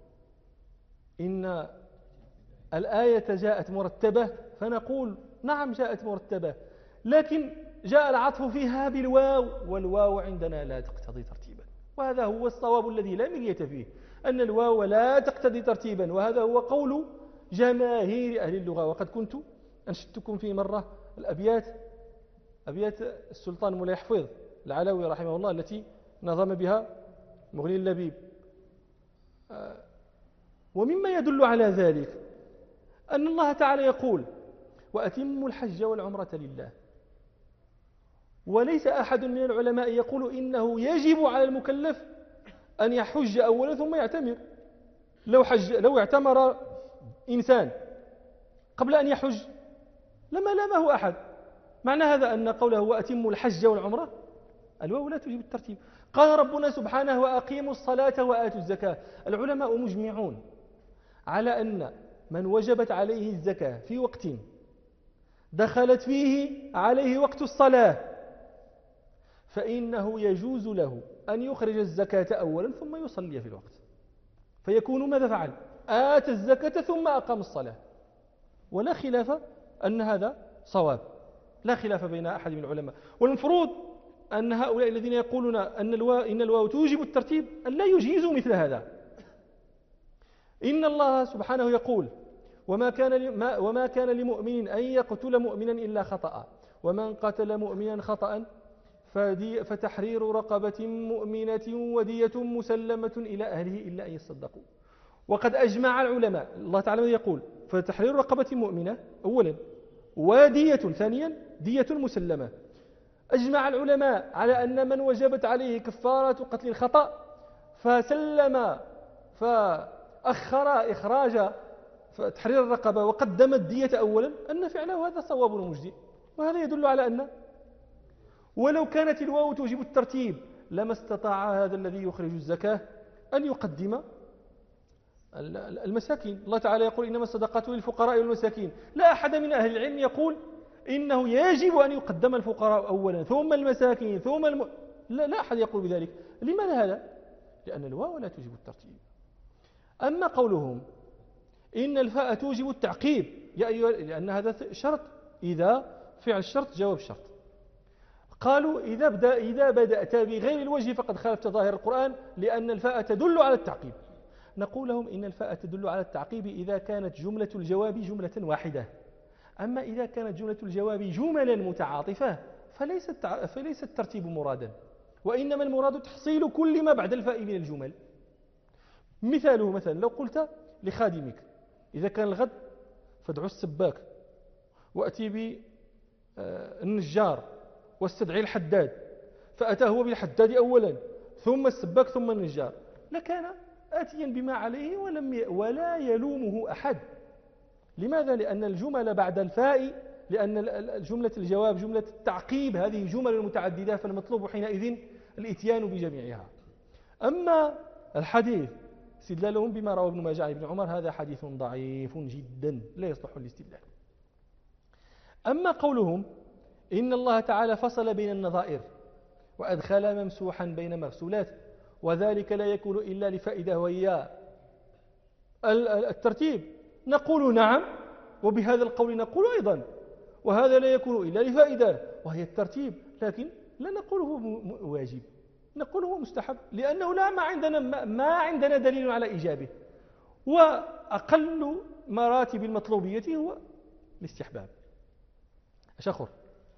إن الآية جاءت مرتبة، فنقول نعم جاءت مرتبة، لكن جاء العطف فيها بالواو، والواو عندنا لا تقتضي ترتيبا، وهذا هو الصواب الذي لا مرية فيه، أن الواو لا تقتضي ترتيبا، وهذا هو قول جماهير أهل اللغة. وقد كنت أنشدتكم في مرة أبيات السلطان مولاي حفيظ العلوي رحمه الله التي نظم بها مغني اللبيب. ومما يدل على ذلك أن الله تعالى يقول وأتموا الحج والعمرة لله، وليس أحد من العلماء يقول إنه يجب على المكلف أن يحج أولا ثم يعتمر. لو اعتمر إنسان قبل أن يحج لما لامه أحد. معنى هذا أن قوله وأتموا الحج والعمرة الواو لا تجيب الترتيب. قال ربنا سبحانه وأقيموا الصلاة وآتوا الزكاة. العلماء مجمعون على أن من وجبت عليه الزكاة في وقت دخلت فيه عليه وقت الصلاة فإنه يجوز له أن يخرج الزكاة أولا ثم يصلي في الوقت، فيكون ماذا فعل؟ آتى الزكاة ثم أقام الصلاة. ولا خلاف أن هذا صواب، لا خلاف بين أحد من العلماء. والمفروض أن هؤلاء الذين يقولون أن الواو توجب الترتيب أن لا يجيزوا مثل هذا. إن الله سبحانه يقول وما كان لمؤمن أن يقتل مؤمنا إلا خطأ ومن قتل مؤمنا خطأ فتحرير رقبة مؤمنة ودية مسلمة إلى أهله إلا أن يصدقوا. وقد أجمع العلماء، الله تعالى يقول فتحرير رقبة مؤمنة أولا ودية ثانيا دية مسلمة. أجمع العلماء على أن من وجبت عليه كفارة قتل الخطأ فسلم فأخر إخراج تحرير الرقبة وقدم الدية أولا أن فعله هذا صواب ومجدي. وهذا يدل على أن ولو كانت الواو توجب الترتيب لما استطاع هذا الذي يخرج الزكاة أن يقدم المساكين. الله تعالى يقول إنما الصدقات للفقراء والمساكين. لا أحد من أهل العلم يقول إنه يجب أن يقدم الفقراء أولا ثم المساكين ثم لا أحد يقول بذلك. لماذا هذا؟ لأن الواو لا توجب الترتيب. أما قولهم إن الفاء توجب التعقيب لأن هذا شرط، إذا فعل الشرط جواب الشرط. قالوا إذا بدأت بغير الوجه فقد خالفت ظاهر القرآن لأن الفاء تدل على التعقيب. نقول لهم إن الفاء تدل على التعقيب إذا كانت جملة الجواب جملة واحدة. أما إذا كانت جملة الجواب جملا متعاطفة فليس الترتيب مرادا، وإنما المراد تحصيل كل ما بعد الفاء من الجمل. مثاله مثلا لو قلت لخادمك إذا كان الغد فادعو السباك وأتي بالنجار واستدعي الحداد، فأتى هو بالحداد أولا ثم السباك ثم النجار، لكان آتيا بما عليه ولا يلومه أحد. لماذا؟ لأن الجمل بعد الفاء، لأن جملة الجواب جملة التعقيب هذه جمل متعددة، فالمطلوب حينئذ الإتيان بجميعها. أما الحديث استدلالهم بما روى ابن ماجه عن ابن عمر هذا حديث ضعيف جدا لا يصلح للاستدلال. أما قولهم إن الله تعالى فصل بين النظائر وأدخل ممسوحا بين مغسولات وذلك لا يكون إلا لفائدة وهي الترتيب، نقول نعم، وبهذا القول نقول أيضا وهذا لا يكون إلا لفائدة وهي الترتيب، لكن لا نقوله واجب، نقوله مستحب، لأنه ما عندنا دليل على إيجابه. وأقل مراتب المطلوبية هو الاستحباب. أشخر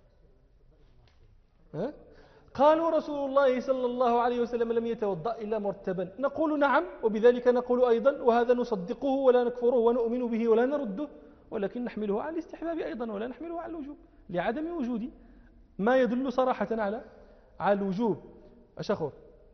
قالوا رسول الله صلى الله عليه وسلم لم يتوضأ إلا مرتبا، نقول نعم، وبذلك نقول أيضا وهذا نصدقه ولا نكفره ونؤمن به ولا نرده، ولكن نحمله على الاستحباب أيضا ولا نحمله على الوجوب لعدم وجود ما يدل صراحة على الوجوب. أشخر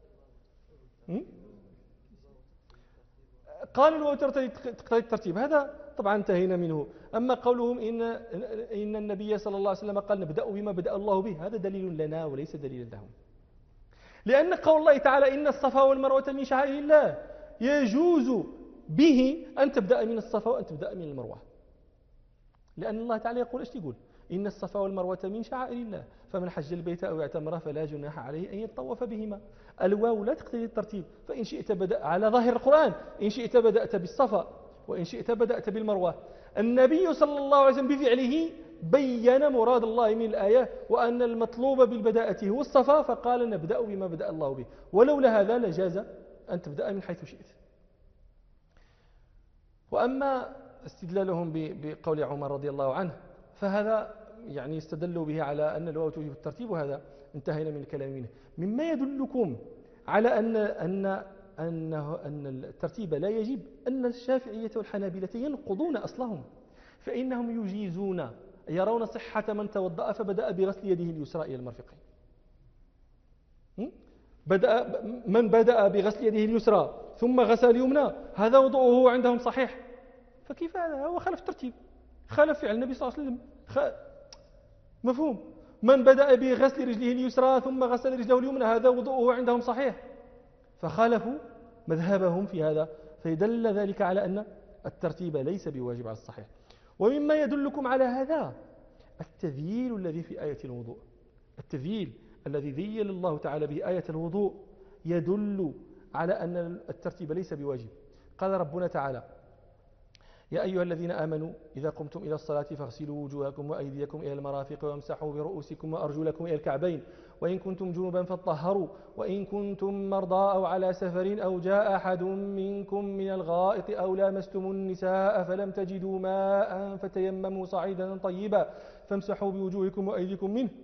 قالوا الواو تقتضي الترتيب، هذا طبعا انتهينا منه. أما قولهم إن النبي صلى الله عليه وسلم قال نبدأ بما بدأ الله به، هذا دليل لنا وليس دليلا لهم، لأن قول الله تعالى إن الصفا والمروة من شعائر الله يجوز به أن تبدأ من الصفا وأن تبدأ من المروة، لأن الله تعالى يقول إيش يقول؟ إن الصفا والمروة من شعائر الله فمن حج البيت أو اعتمر فلا جناح عليه أن يطوف بهما. الواو لا تقتضي الترتيب، فإن شئت بدأ على ظاهر القرآن، إن شئت بدأت بالصفا وإن شئت بدأت بالمروة. النبي صلى الله عليه وسلم بفعله بين مراد الله من الآية وأن المطلوب بالبداءة هو الصفا، فقال نبدأ بما بدأ الله به، ولولا هذا لجاز أن تبدأ من حيث شئت. وأما استدلالهم بقول عمر رضي الله عنه فهذا يعني استدلوا به على أن الواو توجب الترتيب، وهذا انتهينا من الكلام منه. مما يدلكم على أن الترتيب لا يجب أن الشافعية والحنابلة ينقضون أصلهم، فإنهم يجيزون يرون صحة من توضأ فبدأ بغسل يده اليسرى إلى المرفقين. من بدأ بغسل يده اليسرى ثم غسل اليمنى هذا وضوءه عندهم صحيح. فكيف هذا؟ هو خالف الترتيب، خالف فعل النبي صلى الله عليه وسلم. مفهوم؟ من بدأ بغسل رجله اليسرى ثم غسل رجله اليمنى هذا وضوءه عندهم صحيح، فخالفوا مذهبهم في هذا، فيدل ذلك على أن الترتيب ليس بواجب على الصحيح. ومما يدلكم على هذا التذييل الذي في آية الوضوء. التذييل الذي ذيل الله تعالى به آية الوضوء يدل على أن الترتيب ليس بواجب. قال ربنا تعالى: يا أيها الذين آمنوا إذا قمتم إلى الصلاة فاغسلوا وجوهكم وأيديكم إلى المرافق وامسحوا برؤوسكم وأرجلكم إلى الكعبين وإن كنتم جنبا فاطهروا وإن كنتم مرضى أو على سفر أو جاء أحد منكم من الغائط أو لامستم النساء فلم تجدوا ماء فتيمموا صعيدا طيبا فامسحوا بوجوهكم وأيديكم منه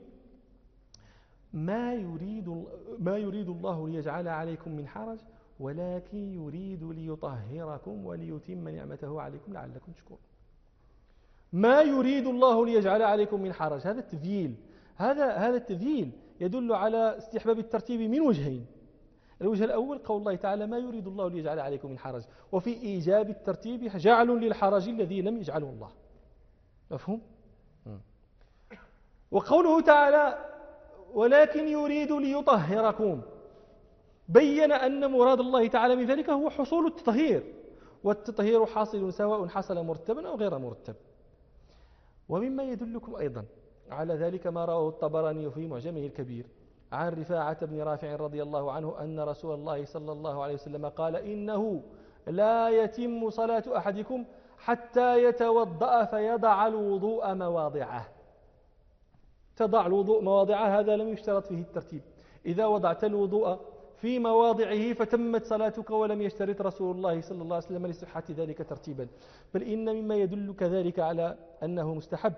ما يريد الله ليجعل عليكم من حرج ولكن يريد ليطهركم وليتم نعمته عليكم لعلكم تشكرون. ما يريد الله ليجعل عليكم من حرج، هذا التذييل. هذا التذييل يدل على استحباب الترتيب من وجهين. الوجه الأول قول الله تعالى: ما يريد الله ليجعل عليكم من حرج، وفي إيجاب الترتيب جعل للحرج الذي لم يجعله الله. مفهوم؟ وقوله تعالى: ولكن يريد ليطهركم، بين أن مراد الله تعالى من ذلك هو حصول التطهير، والتطهير حاصل سواء حصل مرتبا أو غير مرتب. ومما يدلكم أيضا على ذلك ما رواه الطبراني في معجمه الكبير عن رفاعة بن رافع رضي الله عنه أن رسول الله صلى الله عليه وسلم قال: إنه لا يتم صلاة أحدكم حتى يتوضأ فيضع الوضوء مواضعه. تضع الوضوء مواضعه هذا لم يشترط فيه الترتيب. إذا وضعت الوضوء في مواضعه فتمت صلاتك، ولم يشترط رسول الله صلى الله عليه وسلم لصحة ذلك ترتيبا. بل إن مما يدل كذلك على أنه مستحب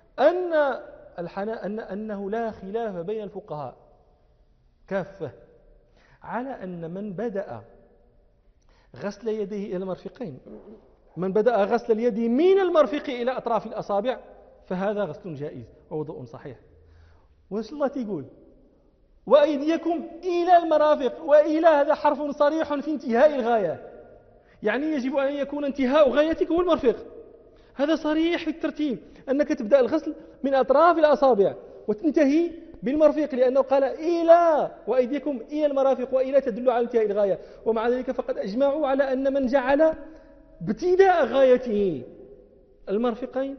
أنه لا خلاف بين الفقهاء كافة على أن من بدأ غسل يديه إلى المرفقين، من بدأ غسل اليد من المرفق إلى أطراف الأصابع فهذا غسل جائز ووضوء صحيح. وش الله تقول؟ وأيديكم إلى المرافق، وإلى هذا حرف صريح في انتهاء الغاية، يعني يجب أن يكون انتهاء غايتك هو المرفق. هذا صريح في الترتيب أنك تبدأ الغسل من أطراف الأصابع وتنتهي بالمرفق، لأنه قال إلى وأيديكم إلى المرافق، وإلى تدل على انتهاء الغاية. ومع ذلك فقد أجمعوا على أن من جعل ابتداء غايته المرفقين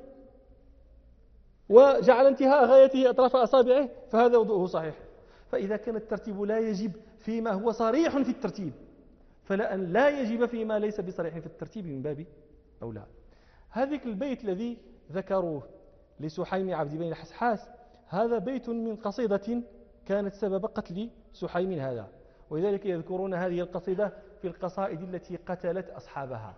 وجعل انتهاء غايته أطراف أصابعه فهذا وضوءه صحيح. فإذا كان الترتيب لا يجب فيما هو صريح في الترتيب، فلأن لا يجب فيما ليس بصريح في الترتيب من باب أولى. هذا البيت الذي ذكروه لسحيم عبد بن الحسحاس هذا بيت من قصيدة كانت سبب قتل سحيم هذا، ولذلك يذكرون هذه القصيدة في القصائد التي قتلت أصحابها.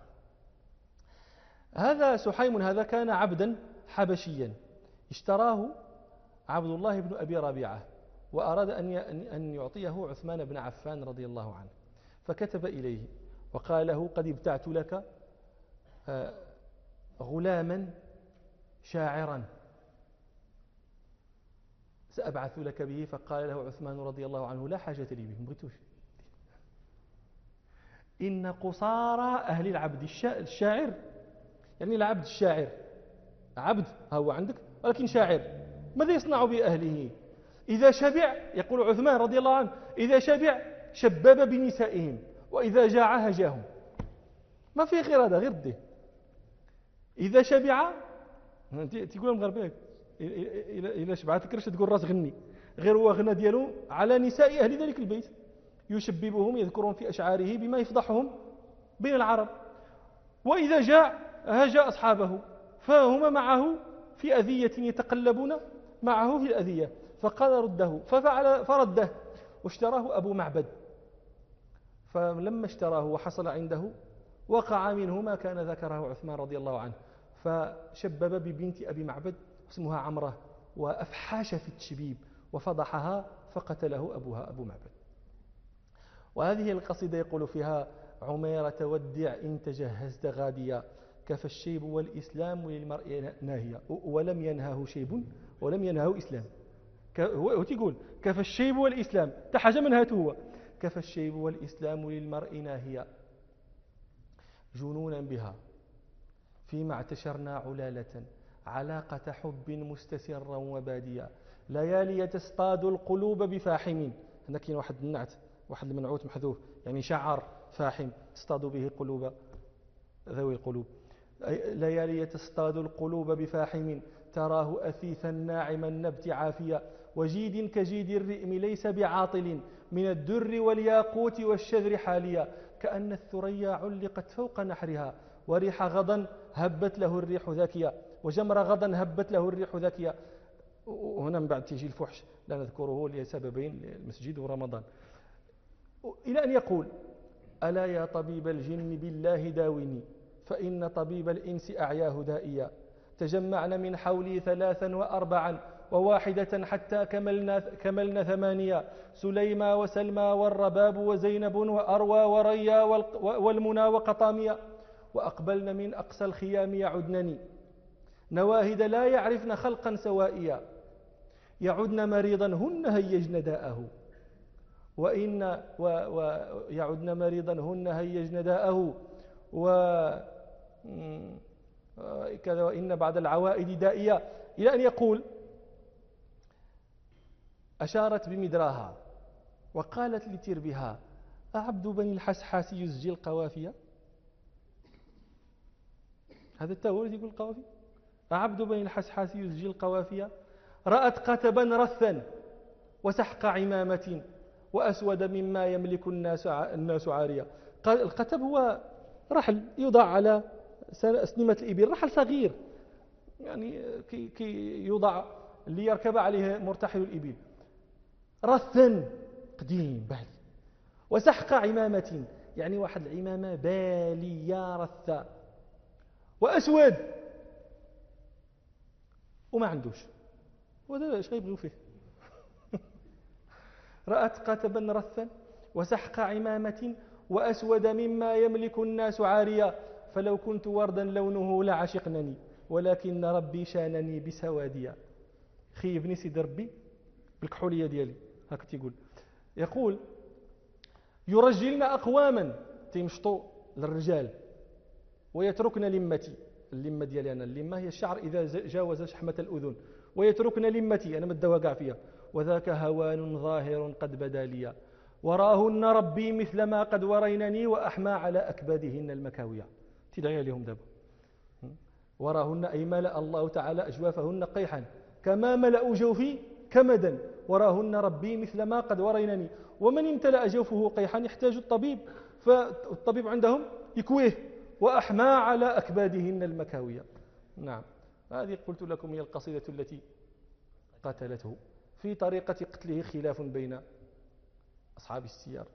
هذا سحيم هذا كان عبدا حبشيا اشتراه عبد الله بن أبي ربيعة، وأراد أن يعطيه عثمان بن عفان رضي الله عنه، فكتب إليه وقال له: قد ابتعت لك غلاما شاعرا سأبعث لك به. فقال له عثمان رضي الله عنه: لا حاجة لي به، مبغيتوش. إن قصارى أهل العبد الشاعر، يعني العبد الشاعر عبد هو عندك ولكن شاعر، ماذا يصنع بأهله؟ إذا شبع، يقول عثمان رضي الله عنه، إذا شبع شبب بنسائهم وإذا جاع هجاهم. ما في غير هذا، غير ده. إذا شبع تقول المغربية إذا شبعت كرش تقول راس غني، غير هو غنى ديالو على نساء أهل ذلك البيت، يشببهم يذكرون في أشعاره بما يفضحهم بين العرب. وإذا جاع هجا أصحابه، فهم معه في أذية يتقلبون معه في الأذية، فقال رده، ففعل فرده واشتراه أبو معبد. فلما اشتراه وحصل عنده وقع منه ما كان ذكره عثمان رضي الله عنه، فشبب ببنت أبي معبد اسمها عمرة، وأفحاش في التشبيب وفضحها فقتله أبوها أبو معبد. وهذه القصيدة يقول فيها: عميرة تودع إن تجهزت غاديا، كفى الشيب والإسلام للمرء ناهية. ولم ينهه شيب ولم ينهه إسلام. هو تقول كفى الشيب والإسلام تحاجة من هاته هو. كفى الشيب والإسلام للمرء ناهية، جنونا بها فيما اعتشرنا علالة، علاقة حب مستسرا وباديا، ليالي تصطاد القلوب بفاحم. هنا كاين واحد النعت، واحد المنعوت محذوف، يعني شعر فاحم تصطاد به قلوب ذوي القلوب. ليالي تصطاد القلوب بفاحم، تراه أثيثا ناعما النبت عافيا، وجيد كجيد الرئم ليس بعاطل، من الدر والياقوت والشذر حاليا، كأن الثريا علقت فوق نحرها، وريح غضا هبت له الريح ذاكيا، وجمر غضا هبت له الريح ذاكيا. وهنا من بعد تيجي الفحش لا نذكره لسببين، المسجد ورمضان. إلى أن يقول: ألا يا طبيب الجن بالله داوني، فإن طبيب الإنس أعياه دائيا، تجمعن من حولي 3 و4 وواحدة حتى كملنا 8، سليمى وسلمى والرباب وزينب وأروى وريا والمنى وقطامية، وأقبلن من أقصى الخيام يعدنني، نواهد لا يعرفن خلقا سوائيا، يعدن مريضا هن هيجن داءه، ويعدن مريضا هن هيجن داءه، كذا، وإن بعد العوائد دائية. إلى أن يقول: أشارت بمدراها وقالت لتربها: أعبد بني الحسحاس يزجي القوافية. هذا التاول يقول القوافي. أعبد بني الحسحاس يزجي القوافية، رأت قتبا رثا وسحق عمامة، وأسود مما يملك الناس عارية. القتب هو رحل يوضع على سنمة الإبل، رحل صغير يعني كي يوضع ليركب عليه مرتحل الإبل، رثا قديم بالي، وسحق عمامة يعني واحد العمامة بالية رثة، وأسود وما عندوش، وهذا ايش غيبغيو فيه. رأت قتبا رثا وسحق عمامة، وأسود مما يملك الناس عاريا، فلو كنت وردا لونه لعشقنني، ولكن ربي شانني بسواديا. خيبني سيد ربي بالكحولية ديالي. هكذا يقول: يرجلن أقواما تمشطوا للرجال، ويتركن لمتي. اللمة ديالي أنا، اللمة هي الشعر إذا جاوز شحمة الأذن، ويتركن لمتي أنا مدوا قاع فيها، وذاك هوان ظاهر قد بدا لي، وراهن ربي مثل ما قد ورينني، وأحمى على أكبادهن المكاوية. تدعي لهم دابا. وراهن أي ملأ الله تعالى أجوافهن قيحا كما ملأوا جوفي كمدا، وراهن ربي مثل ما قد ورينني. ومن امتلأ جوفه قيحا يحتاج الطبيب، فالطبيب عندهم يكويه. وأحمى على أكبادهن المكاوية. نعم، هذه قلت لكم هي القصيدة التي قتلته. في طريقة قتله خلاف بين أصحاب السيار،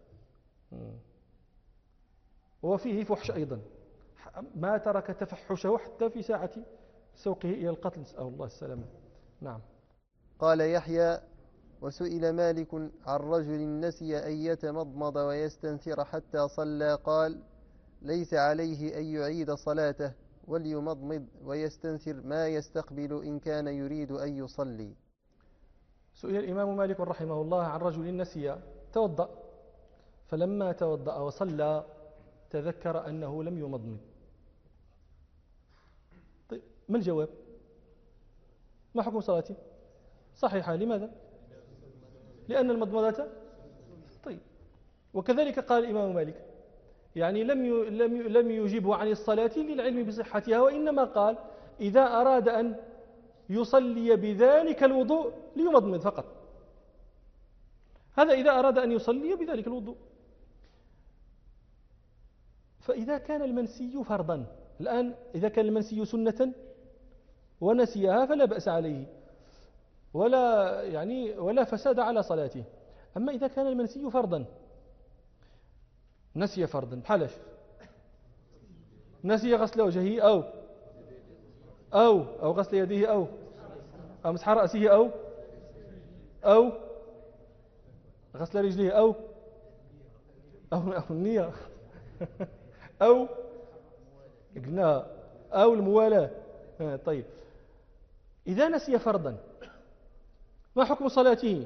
وفيه فحش أيضا، ما ترك تفحشه حتى في ساعة سوقه إلى القتل، نسأل الله السلامة. نعم. قال يحيى: وسئل مالك عن رجل نسي أن يتمضمض ويستنثر حتى صلى، قال: ليس عليه أن يعيد صلاته، وليمضمض ويستنثر ما يستقبل إن كان يريد أن يصلي. سئل الإمام مالك رحمه الله عن رجل نسي، توضأ، فلما توضأ وصلى تذكر أنه لم يمضمض. طيب، ما الجواب؟ ما حكم صلاته؟ صحيحة. لماذا؟ لأن المضمضة. طيب، وكذلك قال الإمام مالك، يعني لم يجيبه عن الصلاة للعلم بصحتها، وإنما قال إذا أراد أن يصلي بذلك الوضوء ليمضمض فقط. هذا إذا أراد أن يصلي بذلك الوضوء. فإذا كان المنسي فرضا، الآن إذا كان المنسي سنة ونسيها فلا بأس عليه، ولا فساد على صلاته. أما إذا كان المنسي فرضا، نسي فرضا بحالاش؟ نسي غسل وجهه أو غسل يديه مسح رأسه أو غسل رجليه أو النية أو قلنا أو الموالاة. طيب إذا نسي فرضا ما حكم صلاته؟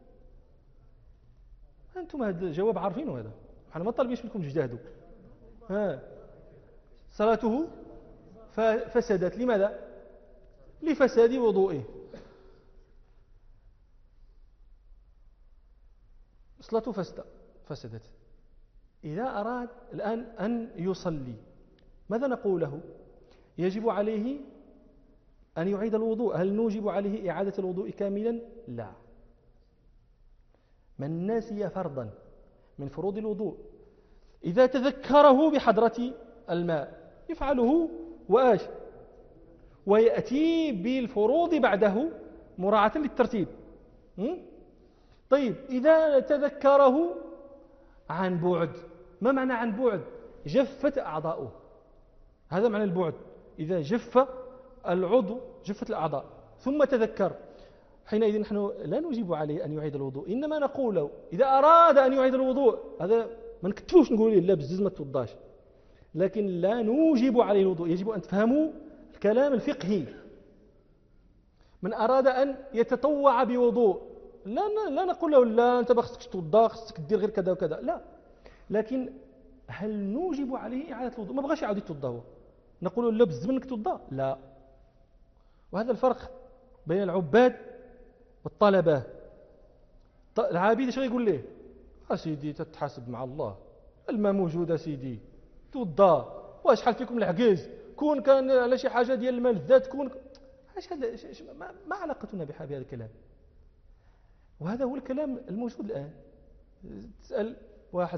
أنتم هذا الجواب عارفينه، هذا احنا ما طالبينش منكم تجتهدوا. صلاته فسدت. لماذا؟ لفساد وضوئه. صلاته فسدت. إذا أراد الآن أن يصلي ماذا نقول له؟ يجب عليه أن يعيد الوضوء. هل نوجب عليه إعادة الوضوء كاملا؟ لا. من نسي فرضا من فروض الوضوء إذا تذكره بحضرة الماء يفعله ويأتي بالفروض بعده مراعاة للترتيب. طيب إذا تذكره عن بعد، ما معنى عن بعد؟ جفت أعضاؤه، هذا معنى البعد. إذا جف العضو جفت الأعضاء ثم تذكر، حينئذ نحن لا نجيب عليه أن يعيد الوضوء، إنما نقول له إذا أراد أن يعيد الوضوء، هذا ما نكتفوش نقول له لا بزز ما توضاش، لكن لا نوجب عليه الوضوء. يجب أن تفهموا الكلام الفقهي. من أراد أن يتطوع بوضوء لا نقول له لا أنت ما خصكش توضا، خصك دير غير كذا وكذا، لا. لكن هل نوجب عليه إعادة الوضوء؟ ما بغاش يعاود يتوضا هو، نقول له لا بزز منك توضا، لا. وهذا الفرق بين العباد والطلبة. العابد اش غيقول ليه؟ سيدي تتحاسب مع الله، الماء موجود سيدي، توضا، واش حال فيكم العكاز، كون كان على شي حاجه ديال الماء الذات كون اش هذا، ما علاقتنا بهذا الكلام؟ وهذا هو الكلام الموجود الان. تسال واحد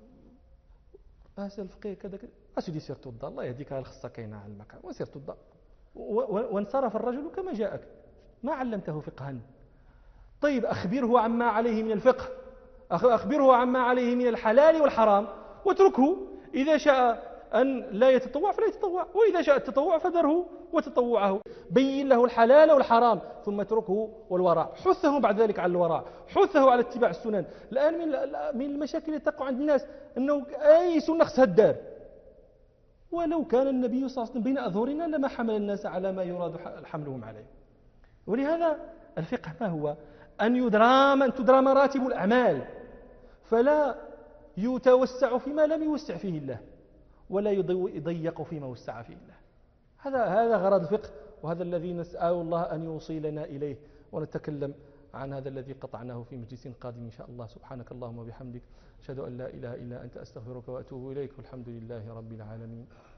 اسال فقيه كذا كذا، سيدي سير توضا، الله يهديك، الخصه كاينه على المكان، وسير توضا. وانصرف الرجل كما جاءك، ما علمته فقها. طيب أخبره عما عليه من الفقه، أخبره عما عليه من الحلال والحرام، واتركه. إذا شاء أن لا يتطوع فلا يتطوع، وإذا شاء التطوع فذره وتطوعه. بين له الحلال والحرام ثم اتركه والورع. حثه بعد ذلك على الورع، حثه على اتباع السنن. الآن من المشاكل التي تقع عند الناس أنه أي سنة خصها الدار، ولو كان النبي صلى الله عليه وسلم بين أظهرنا لما حمل الناس على ما يراد حملهم عليه. ولهذا الفقه ما هو؟ أن تدرى مراتب الأعمال، فلا يتوسع فيما لم يوسع فيه الله، ولا يضيق فيما وسع فيه الله. هذا غرض الفقه، وهذا الذي نسأل الله أن يوصلنا إليه. ونتكلم عن هذا الذي قطعناه في مجلس قادم إن شاء الله. سبحانك اللهم وبحمدك، أشهد أن لا إله إلا أنت، أستغفرك وأتوب إليك، والحمد لله رب العالمين.